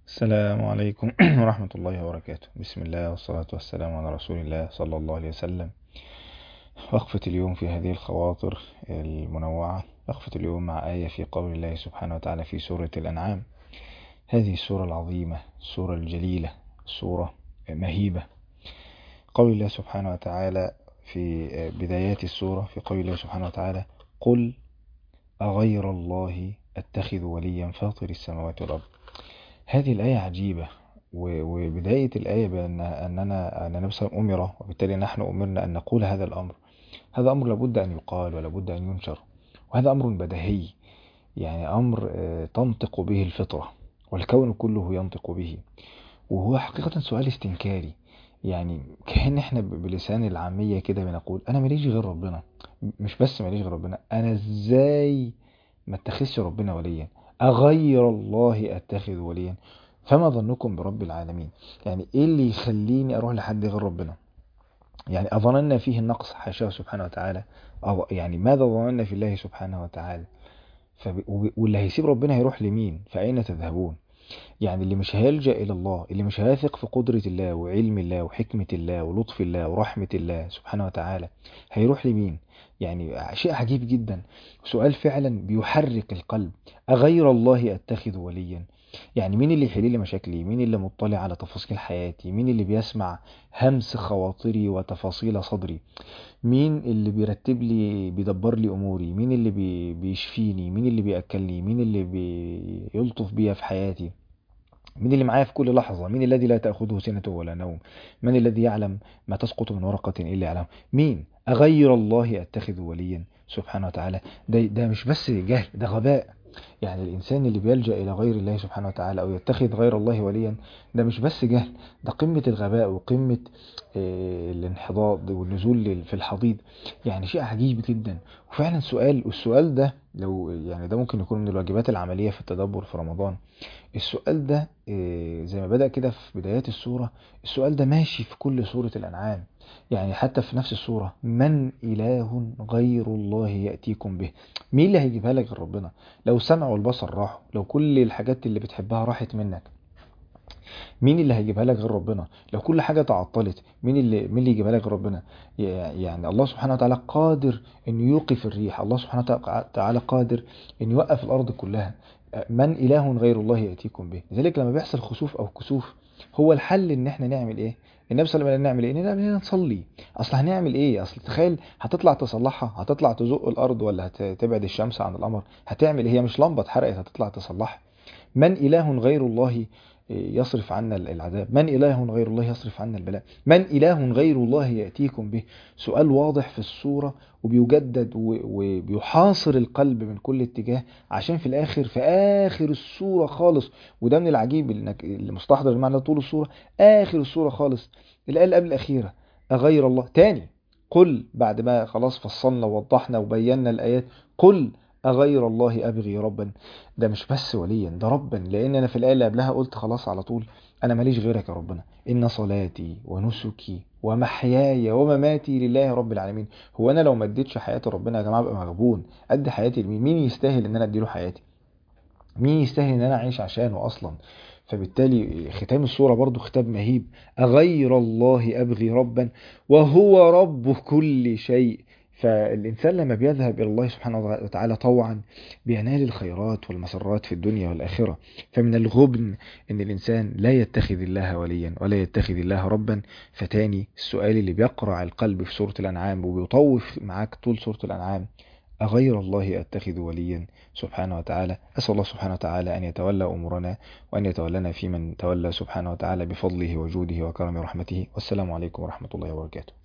السلام عليكم ورحمة الله وبركاته. بسم الله والصلاة والسلام على رسول الله صلى الله عليه وسلم. وقفة اليوم في هذه الخواطر المنوعة، وقفة اليوم مع آية في قول الله سبحانه وتعالى في سورة الأنعام. هذه السورة العظيمة، السورة الجليلة، السورة مهيبة. قول الله سبحانه وتعالى في بدايات السورة، في قول الله سبحانه وتعالى: قل أغير الله أتخذ وليا فاطر السماوات والأرض. هذه الآية عجيبة، وبداية الآية بأن النبي صلى الله عليه وسلم أمر، وبالتالي نحن أمرنا أن نقول هذا الأمر. هذا أمر لابد أن يقال ولابد أن ينشر، وهذا أمر بديهي، يعني أمر تنطق به الفطرة، والكون كله ينطق به. وهو حقيقة سؤال استنكاري، يعني كأن احنا بلسان العامية كده بنقول أنا ماليش غير ربنا. مش بس ماليش غير ربنا، أنا إزاي ما اتخذش ربنا وليا؟ أغير الله أتخذ وليا؟ فما ظنكم برب العالمين؟ يعني إيه اللي يخليني أروح لحد غير ربنا؟ يعني أظننا فيه النقص؟ حاشاه سبحانه وتعالى. أو يعني ماذا ظننا في الله سبحانه وتعالى؟ واللي هيسيب ربنا هيروح لمين؟ فأين تذهبون؟ يعني اللي مش هيلجأ إلى الله، اللي مش هيثق في قدرة الله وعلم الله وحكمة الله ولطف الله ورحمة الله سبحانه وتعالى، هيروح لمين؟ يعني شيء عجيب جدا، سؤال فعلا بيحرك القلب. أغير الله أتخذ وليا؟ يعني مين اللي يحل لي مشاكلي؟ مين اللي مطلع على تفاصيل حياتي؟ مين اللي بيسمع همس خواطري وتفاصيل صدري؟ مين اللي بيرتب لي، بيدبر لي أموري؟ مين اللي بيشفيني؟ مين اللي بيأكلني؟ مين اللي بيلطف بيا في حياتي؟ مين اللي معايا في كل لحظة؟ مين الذي لا تأخذه سنة ولا نوم؟ من الذي يعلم ما تسقط من ورقة إلا يعلم؟ مين؟ أغير الله أتخذ وليا سبحانه وتعالى؟ ده مش بس جهل، ده غباء. يعني الإنسان اللي بيلجأ إلى غير الله سبحانه وتعالى أو يتخذ غير الله وليا، ده مش بس جهل، ده قمة الغباء وقمة الانحضاض والنزول في الحضيض. يعني شيء عجيب جدا. وفعلا السؤال ده لو يعني ده ممكن يكون من الواجبات العملية في التدبر في رمضان. السؤال ده زي ما بدأ كده في بدايات السورة، السؤال ده ماشي في كل سورة الأنعام. يعني حتى في نفس السورة: من إله غير الله يأتيكم به؟ مين اللي هيجيبها لك غير ربنا؟ لو السمع والبصر راحوا، لو كل الحاجات اللي بتحبها راحت منك، مين اللي هيجيبها لك غير ربنا؟ لو كل حاجة تعطلت، مين اللي يجيبها لك غير ربنا؟ يعني الله سبحانه وتعالى قادر ان يوقف الريح، الله سبحانه وتعالى قادر ان يوقف الارض كلها. من اله غير الله ياتيكم به؟ لذلك لما بيحصل خسوف او كسوف، هو الحل ان احنا نعمل ايه؟ النبي صلى الله عليه وسلم نعمل ايه؟ نصلي. اصل هنعمل ايه؟ اصل تخيل هتطلع تصلحها، هتطلع تزق الارض ولا هتبعد الشمس عن القمر؟ هتعمل ايه؟ هي مش لمبه اتحرقت هتطلع تصلحها. من إله غير الله يصرف عنا العذاب؟ من إله غير الله يصرف عنا البلاء؟ من إله غير الله يأتيكم به؟ سؤال واضح في الصورة، وبيجدد وبيحاصر القلب من كل اتجاه، عشان في الآخر، في آخر الصورة خالص، وده من العجيب انك اللي مستحضر المعنى طول الصورة، آخر الصورة خالص الآية اللي قبل الأخيرة: أغير الله تاني. قل، بعد ما خلاص فصلنا ووضحنا وبينا الآيات: قل أغير الله أبغي ربا؟ ده مش بس وليا، ده ربا. لان انا في الايه اللي قبلها قلت خلاص على طول: انا ماليش غيرك يا ربنا، ان صلاتي ونسكي ومحياي ومماتي لله رب العالمين. هو انا لو ما اديتش حياتي ربنا يا جماعه ابقى مغبون. ادي حياتي لمين؟ مين يستاهل ان انا اديله حياتي؟ مين يستاهل ان انا اعيش عشانه اصلا؟ فبالتالي ختام السورة برضو ختام مهيب: أغير الله أبغي ربا وهو رب كل شيء. فالإنسان لما بيذهب إلى الله سبحانه وتعالى طوعا بينال الخيرات والمسرات في الدنيا والآخرة. فمن الغبن أن الإنسان لا يتخذ الله وليا ولا يتخذ الله ربا. فتاني السؤال اللي بيقرع القلب في سورة الأنعام وبيطوف معاك طول سورة الأنعام: أغير الله أتخذ وليا سبحانه وتعالى؟ أسأل الله سبحانه وتعالى أن يتولى أمورنا، وأن يتولنا في من تولى سبحانه وتعالى بفضله وجوده وكرم رحمته. والسلام عليكم ورحمة الله وبركاته.